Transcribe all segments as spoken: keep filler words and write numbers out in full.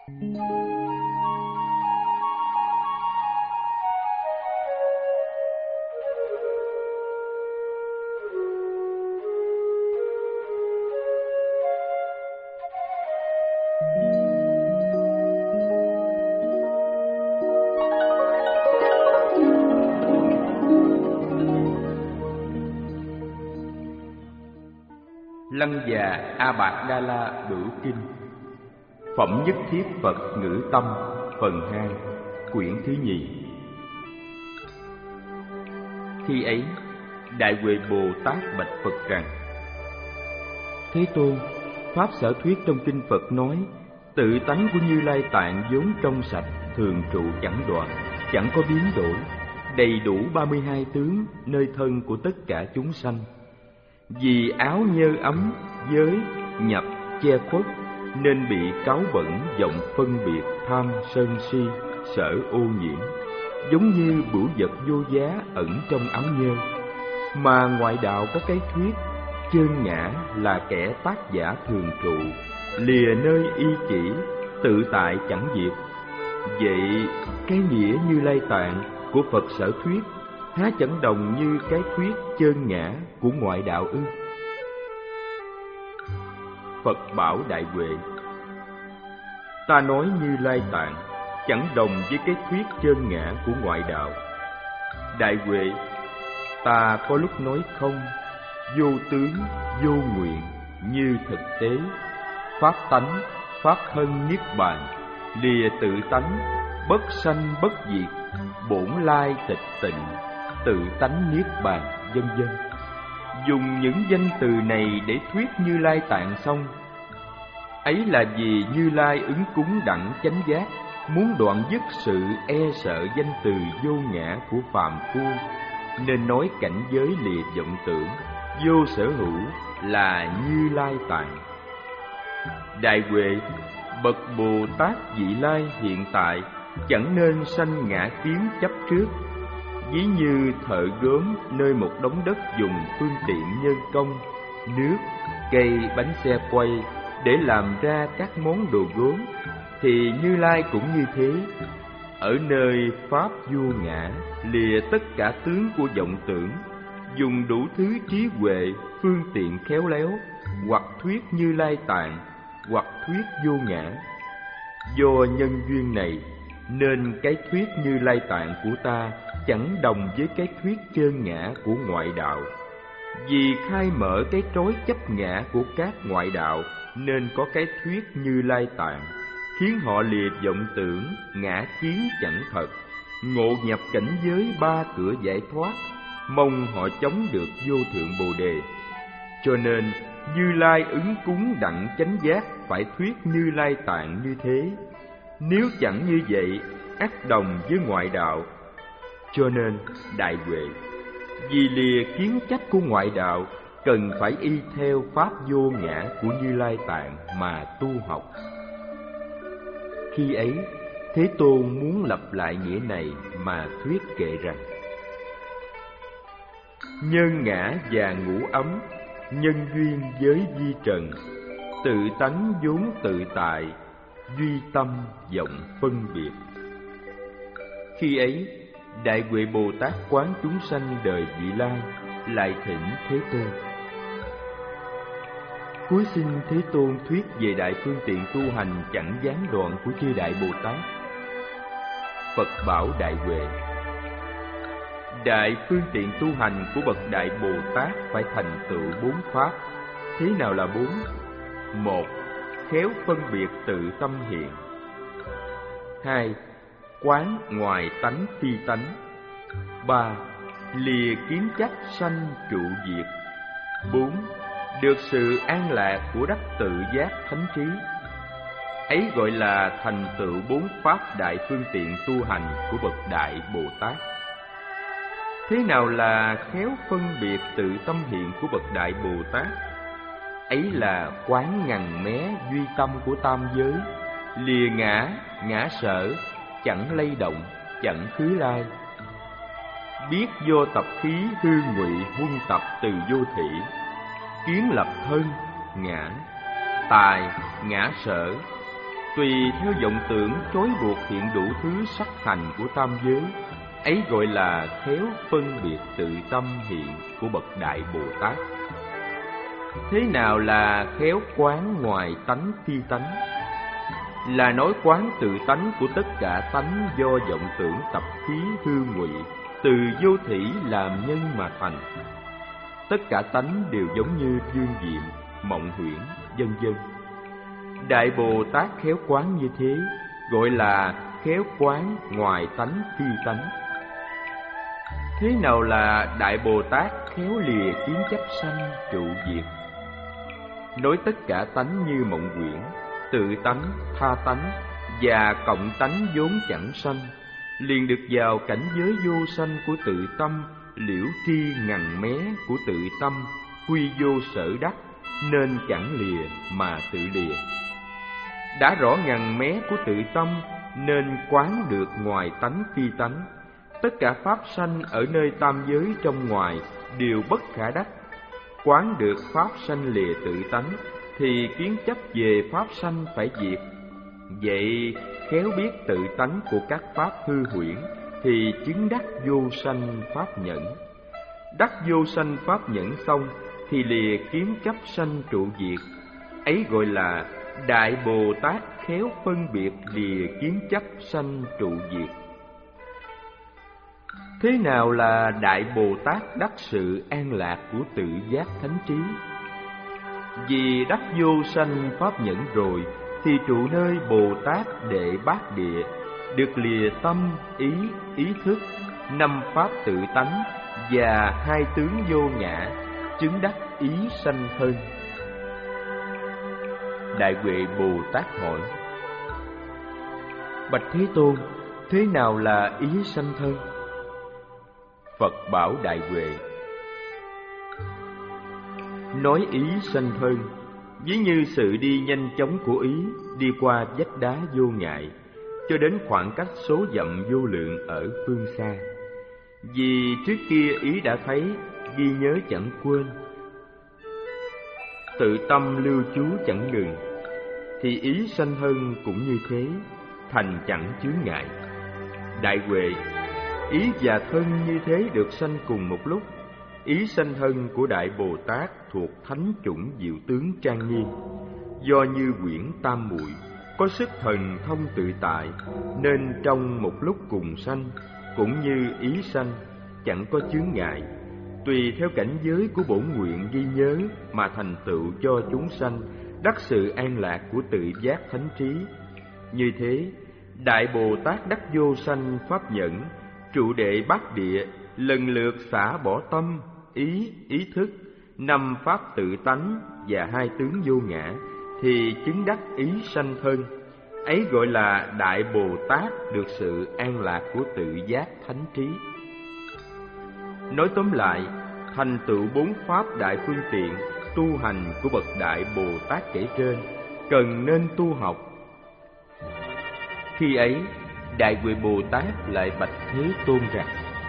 Lăng Già A Bạc Đa La Bửu Kinh. Phẩm Nhất Thiết Phật Ngữ Tâm. Phần hai. Quyển thứ nhì. Khi ấy, Đại Huệ Bồ Tát bạch Phật rằng: Thế Tôn, pháp sở thuyết trong kinh Phật nói, tự tánh của Như Lai Tạng vốn trong sạch, thường trụ chẳng đoạn, chẳng có biến đổi, đầy đủ ba mươi hai tướng nơi thân của tất cả chúng sanh. Vì áo nhơ ấm, giới, nhập, che khuất, nên bị cáu bẩn, vọng phân biệt, tham, sân si, sở ô nhiễm, giống như bửu vật vô giá ẩn trong áo nhơ. Mà ngoại đạo có cái thuyết chơn ngã là kẻ tác giả thường trụ, lìa nơi y chỉ, tự tại chẳng diệt. Vậy cái nghĩa Như Lai Tạng của Phật sở thuyết há chẳng đồng như cái thuyết chơn ngã của ngoại đạo ư? Phật bảo Đại Huệ: Ta nói Như Lai Tạng chẳng đồng với cái thuyết chơn ngã của ngoại đạo. Đại Huệ, ta có lúc nói không, vô tướng, vô nguyện, như thực tế, pháp tánh, pháp thân niết bàn, lìa tự tánh, bất sanh bất diệt, bổn lai tịch tịnh, tự tánh niết bàn, vân vân. Dùng những danh từ này để thuyết Như Lai Tạng xong. Ấy là vì Như Lai ứng cúng đẳng chánh giác, muốn đoạn dứt sự e sợ danh từ vô ngã của phàm phu, nên nói cảnh giới lìa vọng tưởng, vô sở hữu là Như Lai Tạng. Đại Huệ, bậc Bồ Tát vị lai hiện tại chẳng nên sanh ngã kiến chấp trước. Ví như thợ gốm nơi một đống đất dùng phương tiện nhân công, nước, cây, bánh xe quay để làm ra các món đồ gốm, thì Như Lai cũng như thế. Ở nơi pháp vô ngã, lìa tất cả tướng của vọng tưởng, dùng đủ thứ trí huệ, phương tiện khéo léo, hoặc thuyết Như Lai Tạng, hoặc thuyết vô ngã. Do nhân duyên này, nên cái thuyết Như Lai Tạng của ta chẳng đồng với cái thuyết chơn ngã của ngoại đạo. Vì khai mở cái trói chấp ngã của các ngoại đạo, nên có cái thuyết Như Lai Tạng, khiến họ lìa vọng tưởng, ngã kiến chẳng thật, ngộ nhập cảnh giới ba cửa giải thoát, mong họ chống được vô thượng Bồ Đề. Cho nên Như Lai ứng cúng đẳng chánh giác phải thuyết Như Lai Tạng như thế. Nếu chẳng như vậy, ắt đồng với ngoại đạo. Cho nên Đại Huệ, vì lìa kiến trách của ngoại đạo, cần phải y theo pháp vô ngã của Như Lai Tạng mà tu học. Khi ấy, Thế Tôn muốn lặp lại nghĩa này mà thuyết kệ rằng: Nhân ngã và ngũ ấm, nhân duyên với vi trần, tự tánh vốn tự tại, duy tâm vọng phân biệt. Khi ấy, Đại Huệ Bồ Tát quán chúng sanh đời vị lai, lại thỉnh Thế Tôn: Cuối xin Thế Tôn thuyết về đại phương tiện tu hành chẳng gián đoạn của chư Đại Bồ Tát. Phật bảo Đại Huệ: Đại phương tiện tu hành của bậc Đại Bồ Tát phải thành tựu bốn pháp. Thế nào là bốn? Một, khéo phân biệt tự tâm hiện. Hai, quán ngoài tánh phi tánh. Ba, lìa kiến chấp sanh trụ diệt. Bốn, được sự an lạc của đắc tự giác thánh trí. Ấy gọi là thành tựu bốn pháp đại phương tiện tu hành của bậc Đại Bồ Tát. Thế nào là khéo phân biệt tự tâm hiện của bậc Đại Bồ Tát? Ấy là quán ngằn mé duy tâm của tam giới, lìa ngã, ngã sở, chẳng lay động, chẳng khứ lai. Biết vô tập khí hư ngụy huân tập từ vô thị, kiến lập thân, ngã, tài, ngã sở, tùy theo vọng tưởng trói buộc hiện đủ thứ sắc thành của tam giới, ấy gọi là khéo phân biệt tự tâm hiện của bậc Đại Bồ Tát. Thế nào là khéo quán ngoài tánh phi tánh? Là nói quán tự tánh của tất cả tánh do vọng tưởng tập khí hư ngụy, từ vô thủy làm nhân mà thành. Tất cả tánh đều giống như dương diệm, mộng huyễn, vân vân. Đại Bồ Tát khéo quán như thế, gọi là khéo quán ngoài tánh phi tánh. Thế nào là Đại Bồ Tát khéo lìa kiến chấp sanh trụ diệt? Nói tất cả tánh như mộng huyễn, tự tánh, tha tánh và cộng tánh vốn chẳng sanh, liền được vào cảnh giới vô sanh của tự tâm, liễu tri ngằn mé của tự tâm, quy vô sở đắc, nên chẳng lìa mà tự lìa. Đã rõ ngằn mé của tự tâm, nên quán được ngoài tánh phi tánh. Tất cả pháp sanh ở nơi tam giới trong ngoài đều bất khả đắc. Quán được pháp sanh lìa tự tánh, thì kiến chấp về pháp sanh phải diệt. Vậy khéo biết tự tánh của các pháp hư huyễn, thì chứng đắc vô sanh pháp nhẫn. Đắc vô sanh pháp nhẫn xong, thì lìa kiến chấp sanh trụ diệt. Ấy gọi là Đại Bồ Tát khéo phân biệt lìa kiến chấp sanh trụ diệt. Thế nào là Đại Bồ Tát đắc sự an lạc của tự giác thánh trí? Vì đắc vô sanh pháp nhẫn rồi, thì trụ nơi Bồ Tát đệ bát địa, được lìa tâm, ý, ý thức, năm pháp tự tánh và hai tướng vô ngã, chứng đắc ý sanh thân. Đại Huệ Bồ Tát hỏi: Bạch Thế Tôn, thế nào là ý sanh thân? Phật bảo Đại Huệ: Nói ý sanh thân, ví như sự đi nhanh chóng của ý, đi qua vách đá vô ngại, cho đến khoảng cách số dặm vô lượng ở phương xa. Vì trước kia ý đã thấy, ghi nhớ chẳng quên, tự tâm lưu trú chẳng ngừng, thì ý sanh thân cũng như thế, thành chẳng chướng ngại. Đại Huệ, ý và thân như thế được sanh cùng một lúc. Ý sanh thân của Đại Bồ Tát thuộc thánh chủng diệu tướng trang nghiêm, do như quyển tam muội, có sức thần thông tự tại, nên trong một lúc cùng sanh, cũng như ý sanh, chẳng có chướng ngại. Tùy theo cảnh giới của bổn nguyện ghi nhớ mà thành tựu cho chúng sanh đắc sự an lạc của tự giác thánh trí. Như thế, Đại Bồ Tát đắc vô sanh pháp nhẫn, trụ đệ bát địa, lần lượt xả bỏ tâm, ý, ý thức, năm pháp tự tánh và hai tướng vô ngã, thì chứng đắc ý sanh thân. Ấy gọi là Đại Bồ Tát được sự an lạc của tự giác thánh trí. Nói tóm lại, thành tựu bốn pháp đại phương tiện tu hành của bậc Đại Bồ Tát kể trên, cần nên tu học. Khi ấy, Đại Huệ Bồ Tát lại bạch Thế Tôn rằng: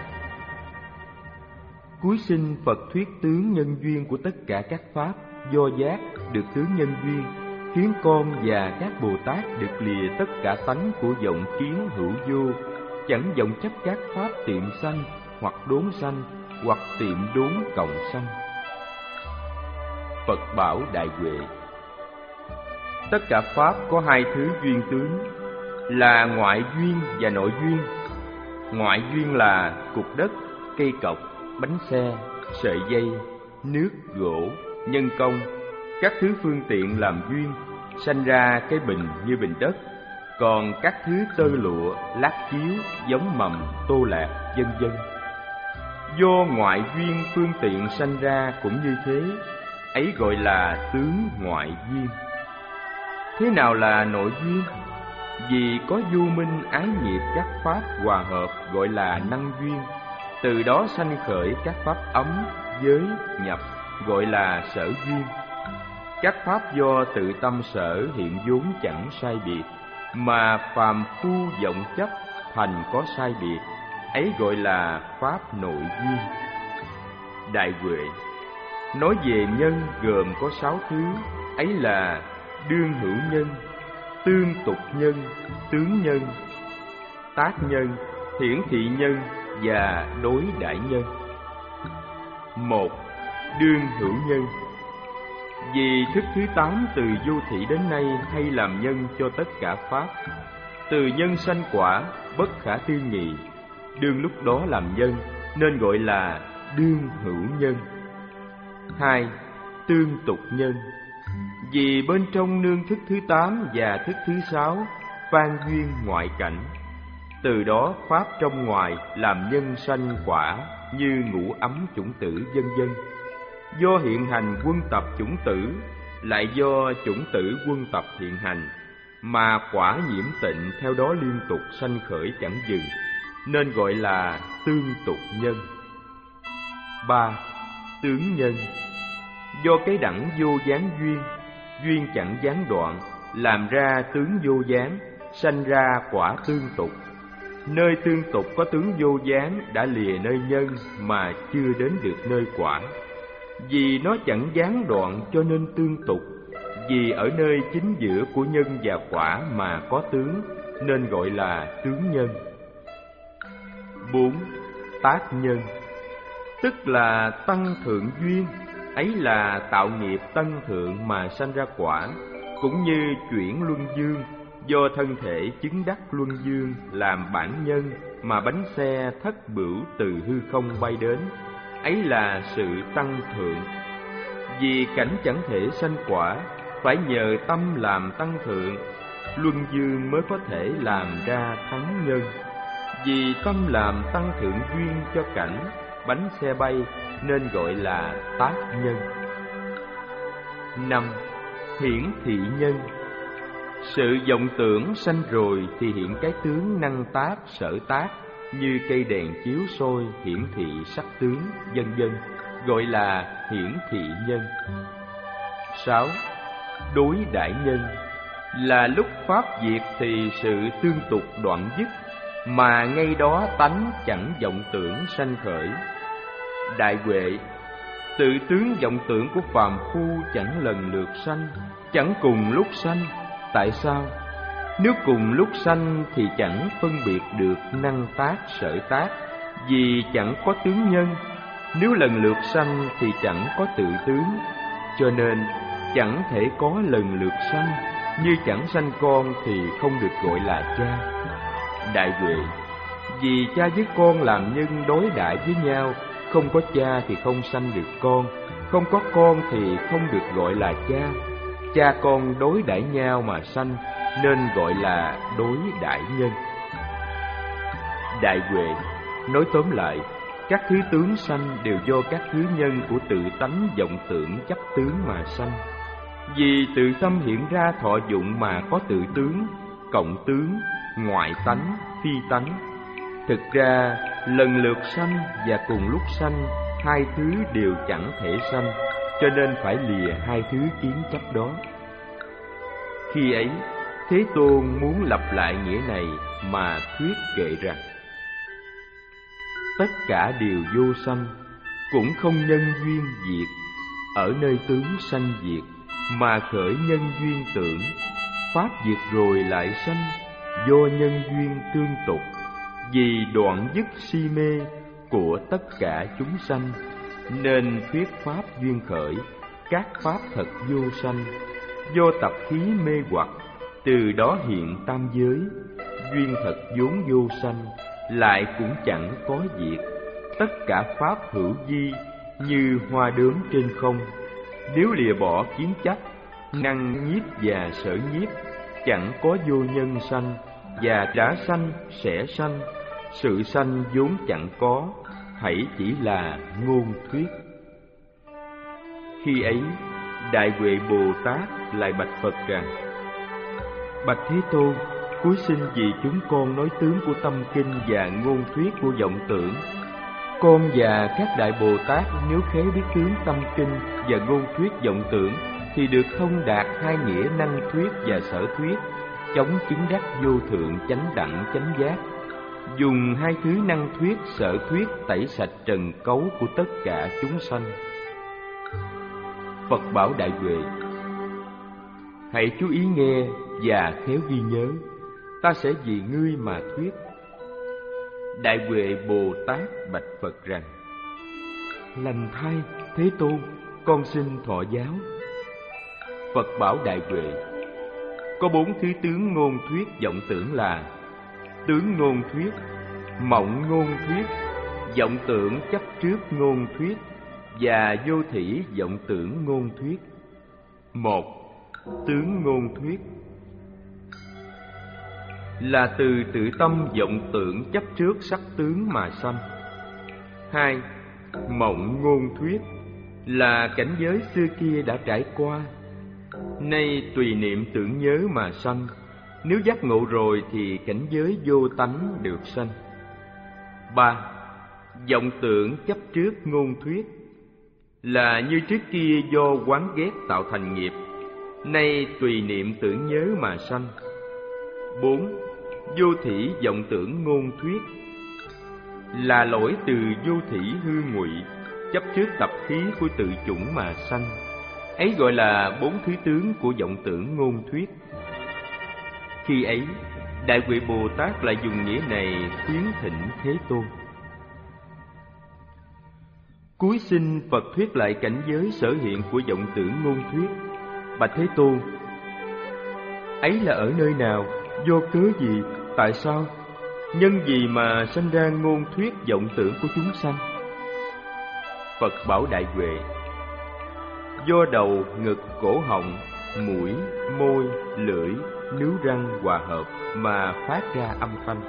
Cuối sinh Phật thuyết tướng nhân duyên của tất cả các pháp do giác được tướng nhân duyên, khiến con và các Bồ Tát được lìa tất cả tánh của vọng kiến hữu vô, chẳng vọng chấp các pháp tiệm sanh hoặc đốn sanh, hoặc tiệm đốn cộng sanh. Phật bảo Đại Huệ: Tất cả pháp có hai thứ duyên tướng, là ngoại duyên và nội duyên. Ngoại duyên là cục đất, cây cọc, bánh xe, sợi dây, nước, gỗ, nhân công, các thứ phương tiện làm duyên, sanh ra cái bình như bình đất. Còn các thứ tơ lụa, lát chiếu, giống mầm, tô lạc, vân vân, do ngoại duyên phương tiện sanh ra cũng như thế, ấy gọi là tướng ngoại duyên. Thế nào là nội duyên? Vì có vô minh ái nghiệp các pháp hòa hợp gọi là năng duyên, từ đó sanh khởi các pháp ấm, giới, nhập gọi là sở duyên. Các pháp do tự tâm sở hiện vốn chẳng sai biệt, mà phàm phu vọng chấp thành có sai biệt, ấy gọi là pháp nội duyên. Đại Huệ, nói về nhân gồm có sáu thứ, ấy là đương hữu nhân, tương tục nhân, tướng nhân, tác nhân, hiển thị nhân và đối đại nhân. Một, đương hữu nhân. Vì thức thứ tám từ vô thị đến nay hay làm nhân cho tất cả pháp. Từ nhân sanh quả, bất khả tư nghị. Đương lúc đó làm nhân, nên gọi là đương hữu nhân. Hai, tương tục nhân. Vì bên trong nương thức thứ tám và thức thứ sáu, phan duyên ngoại cảnh. Từ đó pháp trong ngoài làm nhân sanh quả như ngũ ấm chủng tử vân vân. Do hiện hành quân tập chủng tử, lại do chủng tử quân tập hiện hành, mà quả nhiễm tịnh theo đó liên tục sanh khởi chẳng dừng, nên gọi là tương tục nhân. Ba, tướng nhân. Do cái đẳng vô gián duyên, duyên chẳng gián đoạn, làm ra tướng vô gián, sanh ra quả tương tục. Nơi tương tục có tướng vô gián đã lìa nơi nhân mà chưa đến được nơi quả. Vì nó chẳng gián đoạn cho nên tương tục. Vì ở nơi chính giữa của nhân và quả mà có tướng, nên gọi là tướng nhân. Bốn, tác nhân. Tức là tăng thượng duyên, ấy là tạo nghiệp tăng thượng mà sanh ra quả. Cũng như chuyển luân dương, do thân thể chứng đắc luân dương làm bản nhân mà bánh xe thất bửu từ hư không bay đến, ấy là sự tăng thượng. Vì cảnh chẳng thể sanh quả, phải nhờ tâm làm tăng thượng, luân dương mới có thể làm ra thắng nhân. Vì tâm làm tăng thượng duyên cho cảnh, bánh xe bay, nên gọi là tác nhân. Năm, hiển thị nhân. Sự vọng tưởng sanh rồi thì hiện cái tướng năng tác, sở tác, như cây đèn chiếu soi hiển thị sắc tướng, vân vân, gọi là hiển thị nhân. Sáu, đối đại nhân. Là lúc pháp diệt thì sự tương tục đoạn dứt, mà ngay đó tánh chẳng vọng tưởng sanh khởi. Đại huệ. Tự tướng vọng tưởng của phàm phu chẳng lần lượt sanh, chẳng cùng lúc sanh. Tại sao? Nếu cùng lúc sanh thì chẳng phân biệt được năng tác, sở tác, vì chẳng có tướng nhân. Nếu lần lượt sanh thì chẳng có tự tướng, cho nên chẳng thể có lần lượt sanh. Như chẳng sanh con thì không được gọi là cha. Đại huệ. Vì cha với con làm nhân đối đãi với nhau, không có cha thì không sanh được con, không có con thì không được gọi là cha. Cha con đối đãi nhau mà sanh, nên gọi là đối đãi nhân. Đại huệ. Nói tóm lại, các thứ tướng sanh đều do các thứ nhân của tự tánh vọng tưởng chấp tướng mà sanh. Vì tự tâm hiện ra thọ dụng mà có tự tướng, cộng tướng, ngoại tánh, phi tánh. Thực ra lần lượt sanh và cùng lúc sanh, hai thứ đều chẳng thể sanh, cho nên phải lìa hai thứ kiến chấp đó. Khi ấy, Thế Tôn muốn lặp lại nghĩa này mà thuyết kệ rằng: tất cả đều vô sanh, cũng không nhân duyên diệt. Ở nơi tướng sanh diệt mà khởi nhân duyên tưởng, pháp diệt rồi lại sanh, do nhân duyên tương tục. Vì đoạn dứt si mê của tất cả chúng sanh, nên thuyết pháp duyên khởi, các pháp thật vô sanh. Do tập khí mê hoặc, từ đó hiện tam giới. Duyên thật vốn vô sanh, lại cũng chẳng có diệt. Tất cả pháp hữu vi, như hoa đốm trên không. Nếu lìa bỏ kiến chấp, năng nhiếp và sở nhiếp, chẳng có vô nhân sanh, và đã sanh sẽ sanh. Sự sanh vốn chẳng có, hãy chỉ là ngôn thuyết. Khi ấy, Đại Huệ Bồ Tát lại bạch Phật rằng: bạch Thế Tôn, cúi xin vì chúng con nói tướng của tâm kinh và ngôn thuyết của vọng tưởng. Con và các Đại Bồ Tát nếu khế biết tướng tâm kinh và ngôn thuyết vọng tưởng, thì được thông đạt hai nghĩa năng thuyết và sở thuyết, chống chứng đắc vô thượng chánh đẳng chánh giác. Dùng hai thứ năng thuyết sở thuyết tẩy sạch trần cấu của tất cả chúng sanh. Phật bảo Đại Huệ: hãy chú ý nghe và khéo ghi nhớ, ta sẽ vì ngươi mà thuyết. Đại Huệ Bồ Tát bạch Phật rằng: Lành thay Thế Tôn, con xin thọ giáo. Phật bảo Đại Huệ: có bốn thứ tướng ngôn thuyết vọng tưởng là tướng ngôn thuyết, mộng ngôn thuyết, vọng tưởng chấp trước ngôn thuyết và vô thỉ vọng tưởng ngôn thuyết. Một, tướng ngôn thuyết là từ tự tâm vọng tưởng chấp trước sắc tướng mà sanh. Hai, mộng ngôn thuyết là cảnh giới xưa kia đã trải qua, nay tùy niệm tưởng nhớ mà sanh. Nếu giác ngộ rồi thì cảnh giới vô tánh được sanh. Ba, vọng tưởng chấp trước ngôn thuyết là như trước kia do oán ghét tạo thành nghiệp, nay tùy niệm tưởng nhớ mà sanh. Bốn, vô thỉ vọng tưởng ngôn thuyết là lỗi từ vô thỉ hư ngụy, chấp trước tập khí của tự chủng mà sanh. Ấy gọi là bốn thứ tướng của vọng tưởng ngôn thuyết. Khi ấy, Đại Huệ Bồ Tát lại dùng nghĩa này khuyến thỉnh Thế Tôn. Cuối sinh Phật thuyết lại cảnh giới sở hiện của vọng tưởng ngôn thuyết. Bạch Thế Tôn, ấy là ở nơi nào, do cớ gì, tại sao, nhân gì mà sanh ra ngôn thuyết vọng tưởng của chúng sanh? Phật bảo Đại Huệ: do đầu, ngực, cổ họng, mũi, môi, lưỡi, níu răng hòa hợp mà phát ra âm thanh.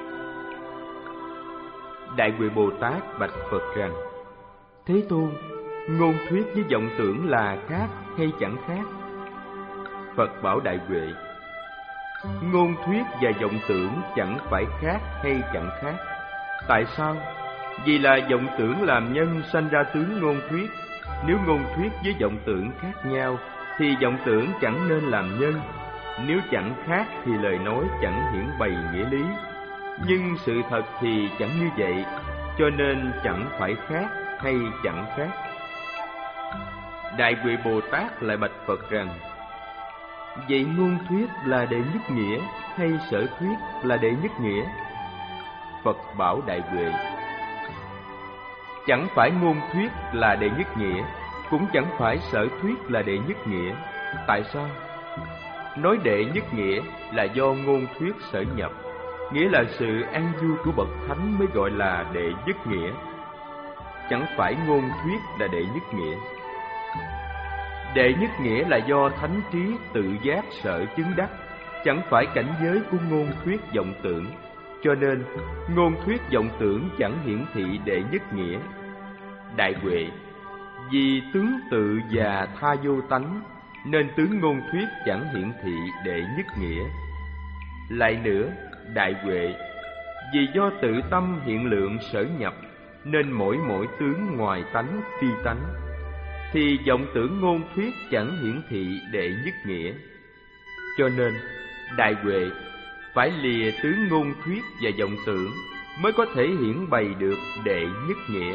Đại Huệ Bồ Tát bạch Phật rằng: Thế Tôn, ngôn thuyết với vọng tưởng là khác hay chẳng khác? Phật bảo Đại Huệ: ngôn thuyết và vọng tưởng chẳng phải khác hay chẳng khác. Tại sao? Vì là vọng tưởng làm nhân sanh ra tướng ngôn thuyết. Nếu ngôn thuyết với vọng tưởng khác nhau thì vọng tưởng chẳng nên làm nhân. Nếu chẳng khác thì lời nói chẳng hiển bày nghĩa lý. Nhưng sự thật thì chẳng như vậy, cho nên chẳng phải khác hay chẳng khác. Đại Huệ Bồ Tát lại bạch Phật rằng: vậy ngôn thuyết là đệ nhất nghĩa hay sở thuyết là đệ nhất nghĩa? Phật bảo Đại Huệ: chẳng phải ngôn thuyết là đệ nhất nghĩa, cũng chẳng phải sở thuyết là đệ nhất nghĩa. Tại sao? Nói đệ nhất nghĩa là do ngôn thuyết sở nhập, nghĩa là sự an vui của bậc thánh mới gọi là đệ nhất nghĩa. Chẳng phải ngôn thuyết là đệ nhất nghĩa. Đệ nhất nghĩa là do thánh trí tự giác sở chứng đắc, chẳng phải cảnh giới của ngôn thuyết vọng tưởng. Cho nên ngôn thuyết vọng tưởng chẳng hiển thị đệ nhất nghĩa. Đại Huệ, vì tướng tự và tha vô tánh, nên tướng ngôn thuyết chẳng hiển thị đệ nhất nghĩa. Lại nữa, Đại Huệ, vì do tự tâm hiện lượng sở nhập, nên mỗi mỗi tướng ngoài tánh phi tánh, thì vọng tưởng ngôn thuyết chẳng hiển thị đệ nhất nghĩa. Cho nên, Đại Huệ, phải lìa tướng ngôn thuyết và vọng tưởng mới có thể hiển bày được đệ nhất nghĩa.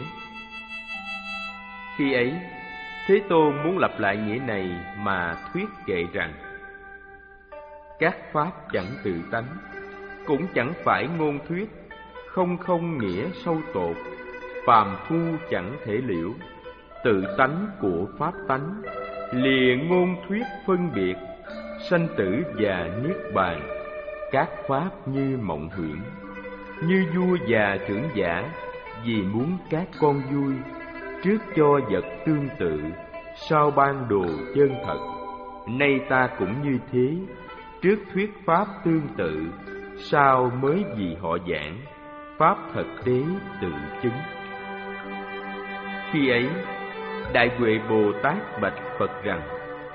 Khi ấy, Thế Tôn muốn lặp lại nghĩa này mà thuyết kệ rằng: các pháp chẳng tự tánh, cũng chẳng phải ngôn thuyết, không không nghĩa sâu tột, phàm phu chẳng thể liễu, tự tánh của pháp tánh, lìa ngôn thuyết phân biệt, sanh tử và niết bàn. Các pháp như mộng huyễn, như vua già trưởng giả, vì muốn các con vui, trước cho vật tương tự, sau ban đồ chân thật. Nay ta cũng như thế, trước thuyết pháp tương tự, sau mới vì họ giảng, pháp thực tế tự chứng. Khi ấy, Đại Huệ Bồ Tát bạch Phật rằng: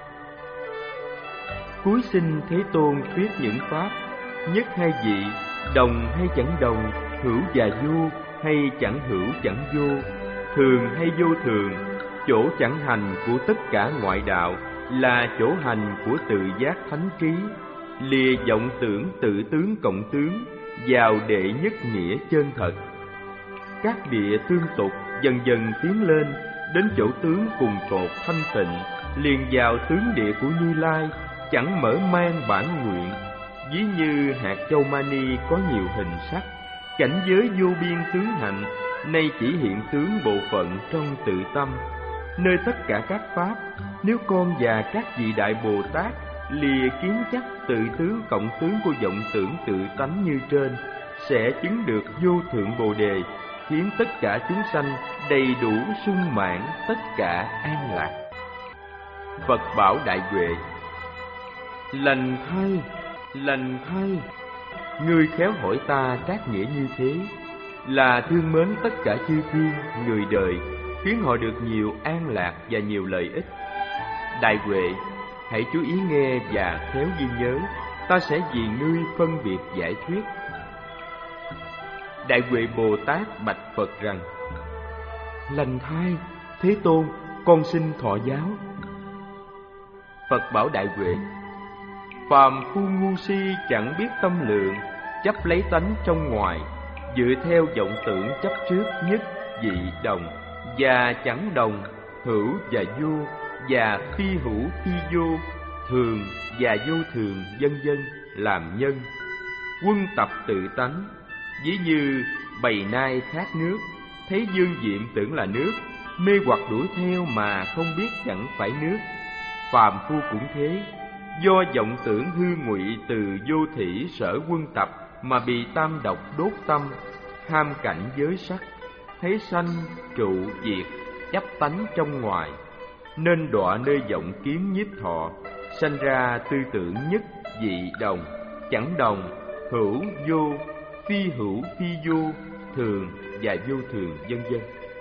cuối sinh Thế Tôn thuyết những pháp, nhất hay dị, đồng hay chẳng đồng, hữu và vô hay chẳng hữu chẳng vô, thường hay vô thường, chỗ chẳng hành của tất cả ngoại đạo là chỗ hành của tự giác thánh trí, lìa vọng tưởng tự tướng cộng tướng, vào đệ nhất nghĩa chân thật. Các địa tương tục dần dần tiến lên, đến chỗ tướng cùng tột thanh tịnh, liền vào tướng địa của Như Lai, chẳng mở mang bản nguyện. Ví như hạt châu mani có nhiều hình sắc, cảnh giới vô biên tướng hạnh, nay chỉ hiện tướng bộ phận trong tự tâm. Nơi tất cả các pháp, nếu con và các vị Đại Bồ Tát lìa kiến chấp tự tướng cộng tướng của vọng tưởng tự tánh như trên, sẽ chứng được vô thượng Bồ Đề, khiến tất cả chúng sanh đầy đủ sung mãn, tất cả an lạc. Phật bảo Đại Huệ: lành thay, lành thay, ngươi khéo hỏi ta các nghĩa như thế, là thương mến tất cả chư thiên, người đời, khiến họ được nhiều an lạc và nhiều lợi ích. Đại Huệ, hãy chú ý nghe và khéo ghi nhớ, ta sẽ vì ngươi phân biệt giải thuyết. Đại Huệ Bồ Tát bạch Phật rằng: lành thay, Thế Tôn, con xin thọ giáo. Phật bảo Đại Huệ: phàm phu ngu si chẳng biết tâm lượng, chấp lấy tánh trong ngoài, dựa theo vọng tưởng chấp trước nhất, dị, đồng, và chẳng đồng, hữu và vô, và phi hữu phi vô, thường và vô thường, vân vân làm nhân. Quân tập tự tánh, ví như bầy nai khát nước, thấy dương diệm tưởng là nước, mê hoặc đuổi theo mà không biết chẳng phải nước. Phàm phu cũng thế, do vọng tưởng hư ngụy từ vô thỉ sở quân tập mà bị tam độc đốt tâm, ham cảnh giới sắc, thấy sanh trụ diệt, chấp tánh trong ngoài, nên đọa nơi vọng kiến nhiếp thọ, sanh ra tư tưởng nhất, dị, đồng, chẳng đồng, hữu, vô, phi hữu, phi vô, thường và vô thường, vân vân.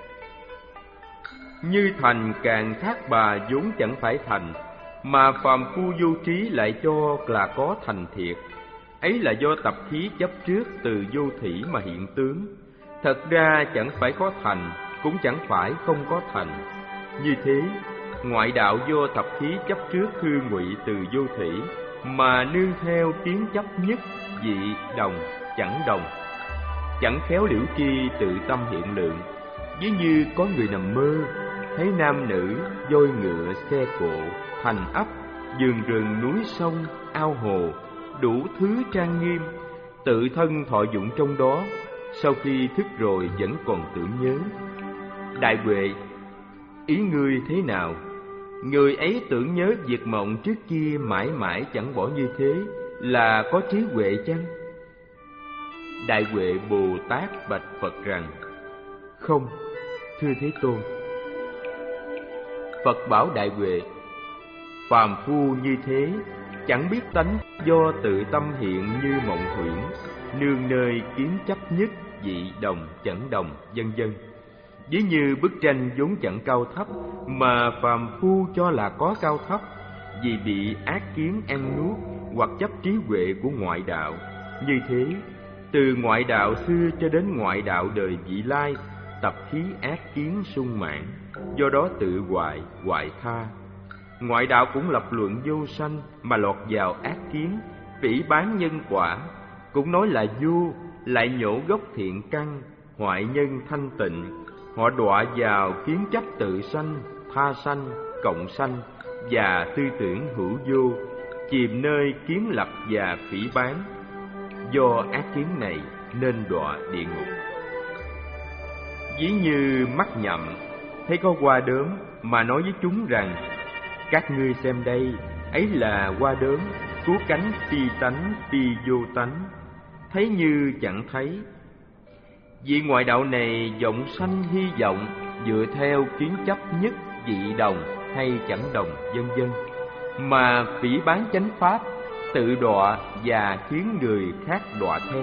Như thành càng thác bà vốn chẳng phải thành, mà phàm phu vô trí lại cho là có thành thiệt. Ấy là do tập khí chấp trước từ vô thỉ mà hiện tướng. Thật ra chẳng phải có thành, cũng chẳng phải không có thành. Như thế, ngoại đạo do tập khí chấp trước hư ngụy từ vô thỉ mà nương theo kiến chấp nhất, dị, đồng, chẳng đồng, chẳng khéo liễu chi tự tâm hiện lượng. Ví như có người nằm mơ, thấy nam nữ, voi ngựa, xe cộ, thành ấp, vườn rừng, núi sông, ao hồ, đủ thứ trang nghiêm, tự thân thọ dụng trong đó, sau khi thức rồi vẫn còn tưởng nhớ. Đại Huệ, ý ngươi thế nào? Người ấy tưởng nhớ việc mộng trước kia mãi mãi chẳng bỏ như thế, là có trí huệ chăng? Đại Huệ Bồ Tát bạch Phật rằng: không, thưa Thế Tôn. Phật bảo Đại Huệ: phàm phu như thế, chẳng biết tánh, do tự tâm hiện như mộng huyễn, nương nơi kiến chấp nhất, dị, đồng, chẳng đồng, vân vân. Ví như bức tranh vốn chẳng cao thấp, mà phàm phu cho là có cao thấp, vì bị ác kiến ăn nuốt hoặc chấp trí huệ của ngoại đạo. Như thế, từ ngoại đạo xưa cho đến ngoại đạo đời vị lai, tập khí ác kiến sung mãn, do đó tự hoại, hoại tha. Ngoại đạo cũng lập luận vô sanh mà lọt vào ác kiến, phỉ báng nhân quả, cũng nói là vô, lại nhổ gốc thiện căn, hoại nhân thanh tịnh. Họ đọa vào kiến chấp tự sanh, tha sanh, cộng sanh và tư tưởng hữu vô, chìm nơi kiến lập và phỉ báng. Do ác kiến này nên đọa địa ngục. Ví như mắt nhậm, thấy có hoa đốm mà nói với chúng rằng: các ngươi xem đây, ấy là hoa đốm, cứu cánh phi tánh, phi vô tánh, thấy như chẳng thấy. Vị ngoại đạo này vọng sanh hy vọng, dựa theo kiến chấp nhất, dị, đồng hay chẳng đồng, vân vân, mà phỉ báng chánh pháp, tự đọa và khiến người khác đọa theo.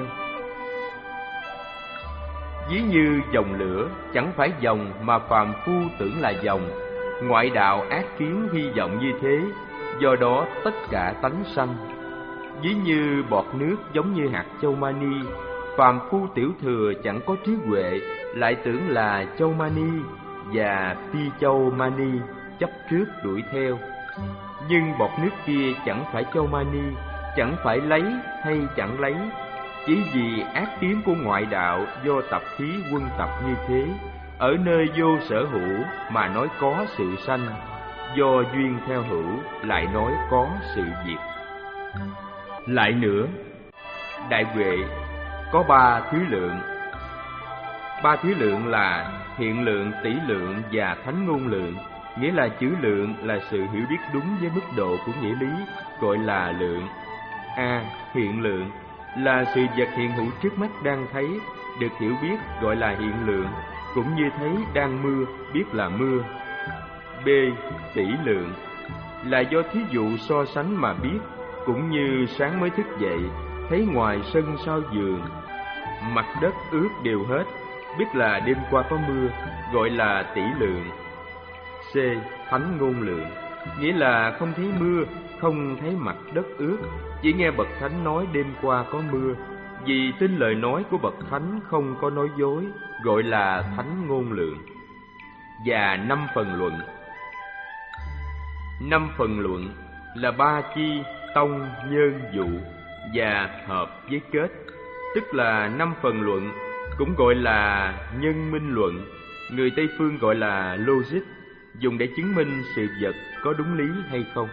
Ví như dòng lửa, chẳng phải dòng mà phàm phu tưởng là dòng. Ngoại đạo ác kiến hy vọng như thế, do đó tất cả tánh sanh. Ví như bọt nước giống như hạt châu mani, phàm phu tiểu thừa chẳng có trí huệ, lại tưởng là châu mani và phi châu mani, chấp trước đuổi theo. Nhưng bọt nước kia chẳng phải châu mani, chẳng phải lấy hay chẳng lấy, chỉ vì ác kiến của ngoại đạo do tập khí quân tập như thế, ở nơi vô sở hữu mà nói có sự sanh. do duyên theo hữu lại nói có sự việc. Lại nữa, đại huệ có ba thứ lượng. Ba thứ lượng là hiện lượng, tỷ lượng và thánh ngôn lượng. Nghĩa là chữ lượng là sự hiểu biết đúng với mức độ của nghĩa lý, gọi là lượng. A. Hiện lượng là sự vật hiện hữu trước mắt đang thấy, được hiểu biết, gọi là hiện lượng, cũng như thấy đang mưa, biết là mưa. B. Tỷ lượng là do thí dụ so sánh mà biết, cũng như sáng mới thức dậy, thấy ngoài sân sau giường, mặt đất ướt đều hết, biết là đêm qua có mưa, gọi là tỷ lượng. C. Thánh ngôn lượng nghĩa là không thấy mưa, không thấy mặt đất ướt, chỉ nghe bậc thánh nói đêm qua có mưa, vì tin lời nói của bậc thánh không có nói dối, gọi là thánh ngôn lượng. Và năm phần luận. Năm phần luận là ba chi, tông, nhân, dụ và hợp với kết, tức là năm phần luận, cũng gọi là nhân minh luận, người Tây phương gọi là logic, dùng để chứng minh sự vật có đúng lý hay không.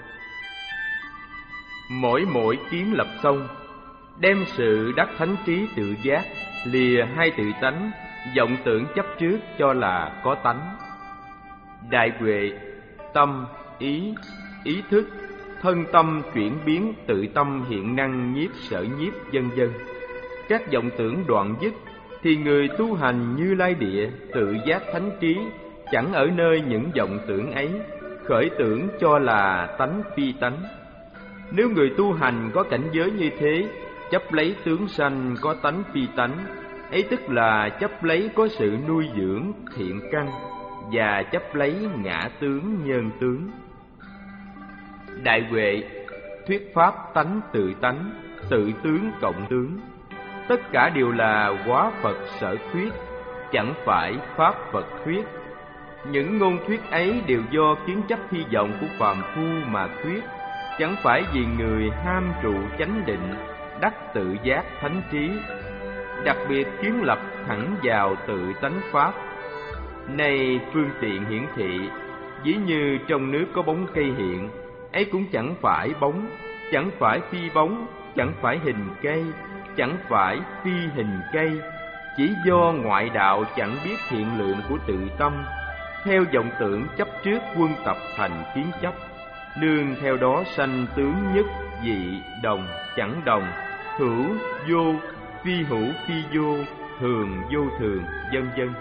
Mỗi mỗi kiến lập xong, đem sự đắc thánh trí tự giác, lìa hai tự tánh, vọng tưởng chấp trước cho là có tánh. Đại huệ, tâm, ý, ý thức, thân tâm chuyển biến, tự tâm hiện năng nhiếp sở nhiếp, vân vân. Các vọng tưởng đoạn dứt, thì người tu hành Như Lai địa tự giác thánh trí, chẳng ở nơi những vọng tưởng ấy, khởi tưởng cho là tánh phi tánh. Nếu người tu hành có cảnh giới như thế, chấp lấy tướng sanh có tánh phi tánh, ấy tức là chấp lấy có sự nuôi dưỡng thiện căn, và chấp lấy ngã tướng nhân tướng. Đại huệ thuyết pháp tánh tự tánh, tự tướng cộng tướng, tất cả đều là hóa Phật sở thuyết, chẳng phải pháp Phật thuyết. Những ngôn thuyết ấy đều do kiến chấp hy vọng của phàm phu mà thuyết, chẳng phải vì người ham trụ chánh định, đắc tự giác thánh trí, đặc biệt kiến lập thẳng vào tự tánh pháp. Nay phương tiện hiển thị, ví như trong nước có bóng cây hiện, ấy cũng chẳng phải bóng, chẳng phải phi bóng, chẳng phải hình cây, chẳng phải phi hình cây, chỉ do ngoại đạo chẳng biết hiện lượng của tự tâm, theo vọng tưởng chấp trước quân tập thành kiến chấp, nương theo đó sanh tướng nhất dị đồng chẳng đồng, hữu vô, phi hữu phi vô, thường vô thường, vân vân.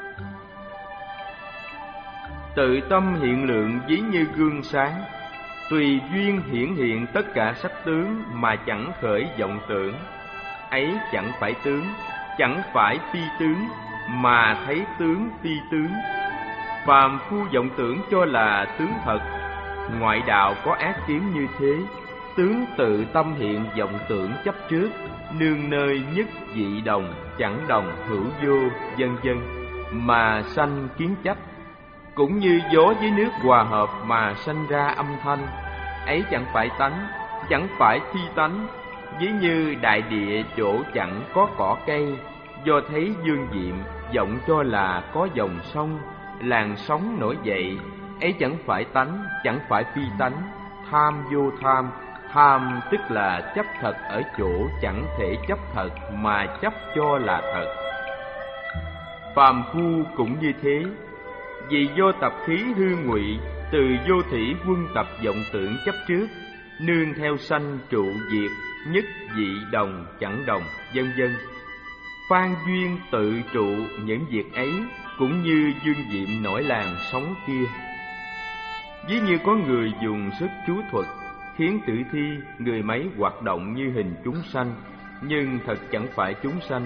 Tự tâm hiện lượng ví như gương sáng, tùy duyên hiển hiện tất cả sắc tướng mà chẳng khởi vọng tưởng, ấy chẳng phải tướng, chẳng phải phi tướng, mà thấy tướng phi tướng. Phàm phu vọng tưởng cho là tướng thật, ngoại đạo có ác kiến như thế, tướng tự tâm hiện vọng tưởng chấp trước, nương nơi nhất dị đồng chẳng đồng, hữu vô, vân vân, mà sanh kiến chấp. Cũng như gió với nước hòa hợp mà sanh ra âm thanh, ấy chẳng phải tánh, chẳng phải phi tánh. Ví như đại địa chỗ chẳng có cỏ cây, do thấy dương diệm, vọng cho là có dòng sông, làn sóng nổi dậy, ấy chẳng phải tánh, chẳng phải phi tánh. Tham vô tham, tham tức là chấp thật ở chỗ chẳng thể chấp thật mà chấp cho là thật. Phàm phu cũng như thế, vì do tập khí hư ngụy, từ vô thủy quân tập vọng tưởng chấp trước, nương theo sanh trụ diệt, nhất dị đồng chẳng đồng, vân vân. Phan duyên tự trụ những việc ấy, cũng như dương diệm nổi làn sóng kia. Ví như có người dùng sức chú thuật, khiến tử thi, người máy hoạt động như hình chúng sanh, nhưng thật chẳng phải chúng sanh.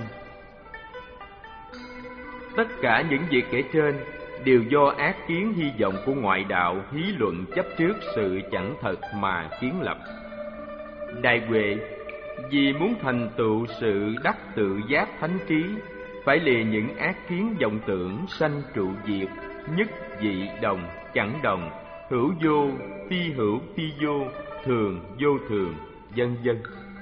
Tất cả những việc kể trên đều do ác kiến hy vọng của ngoại đạo hí luận chấp trước sự chẳng thật mà kiến lập. Đại huệ vì muốn thành tựu sự đắc tự giác thánh trí, phải lìa những ác kiến vọng tưởng sanh trụ diệt, nhất dị đồng chẳng đồng, hữu vô, phi hữu phi vô, thường vô thường, vân vân.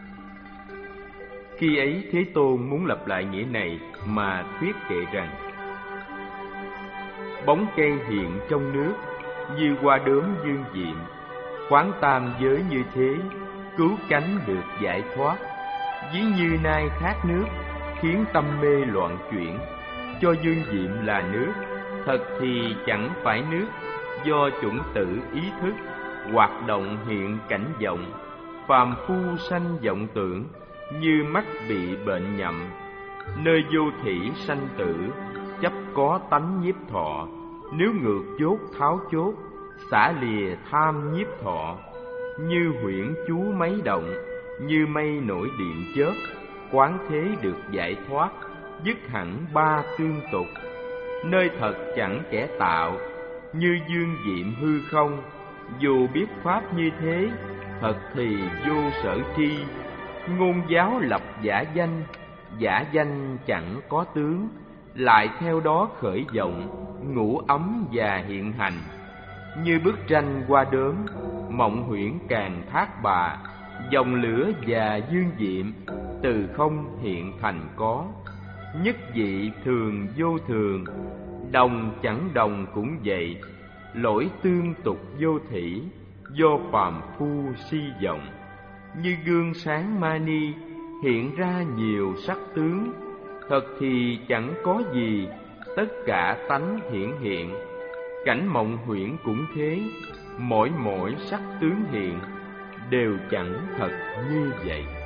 Khi ấy Thế Tôn muốn lặp lại nghĩa này mà thuyết kệ rằng: bóng cây hiện trong nước, như hoa đốm dương diệm. Quán tam giới như thế, cứu cánh được giải thoát. Ví như nai khát nước, khiến tâm mê loạn chuyển. Cho dương diệm là nước, thật thì chẳng phải nước. Do chủng tử ý thức, hoạt động hiện cảnh vọng. Phàm phu sanh vọng tưởng, như mắt bị bệnh nhậm. Nơi vô thỉ sanh tử, chấp có tánh nhiếp thọ. Nếu ngược chốt tháo chốt, xả lìa tham nhiếp thọ. Như huyễn chú mấy động, như mây nổi điện chớp. Quán thế được giải thoát, dứt hẳn ba tương tục. Nơi thật chẳng kẻ tạo, như dương diệm hư không. Dù biết pháp như thế, thật thì vô sở tri. Ngôn giáo lập giả danh, giả danh chẳng có tướng. Lại theo đó khởi vọng, ngủ ấm và hiện hành. Như bức tranh hoa đốm, mộng huyễn càng thác bà. Dòng lửa và dương diệm, từ không hiện thành có. Nhất dị thường vô thường, đồng chẳng đồng cũng vậy. Lỗi tương tục vô thỉ, do phàm phu si vọng. Như gương sáng mani, hiện ra nhiều sắc tướng. Thật thì chẳng có gì, tất cả tánh hiển hiện. Cảnh mộng huyễn cũng thế, mỗi mỗi sắc tướng hiện, đều chẳng thật như vậy.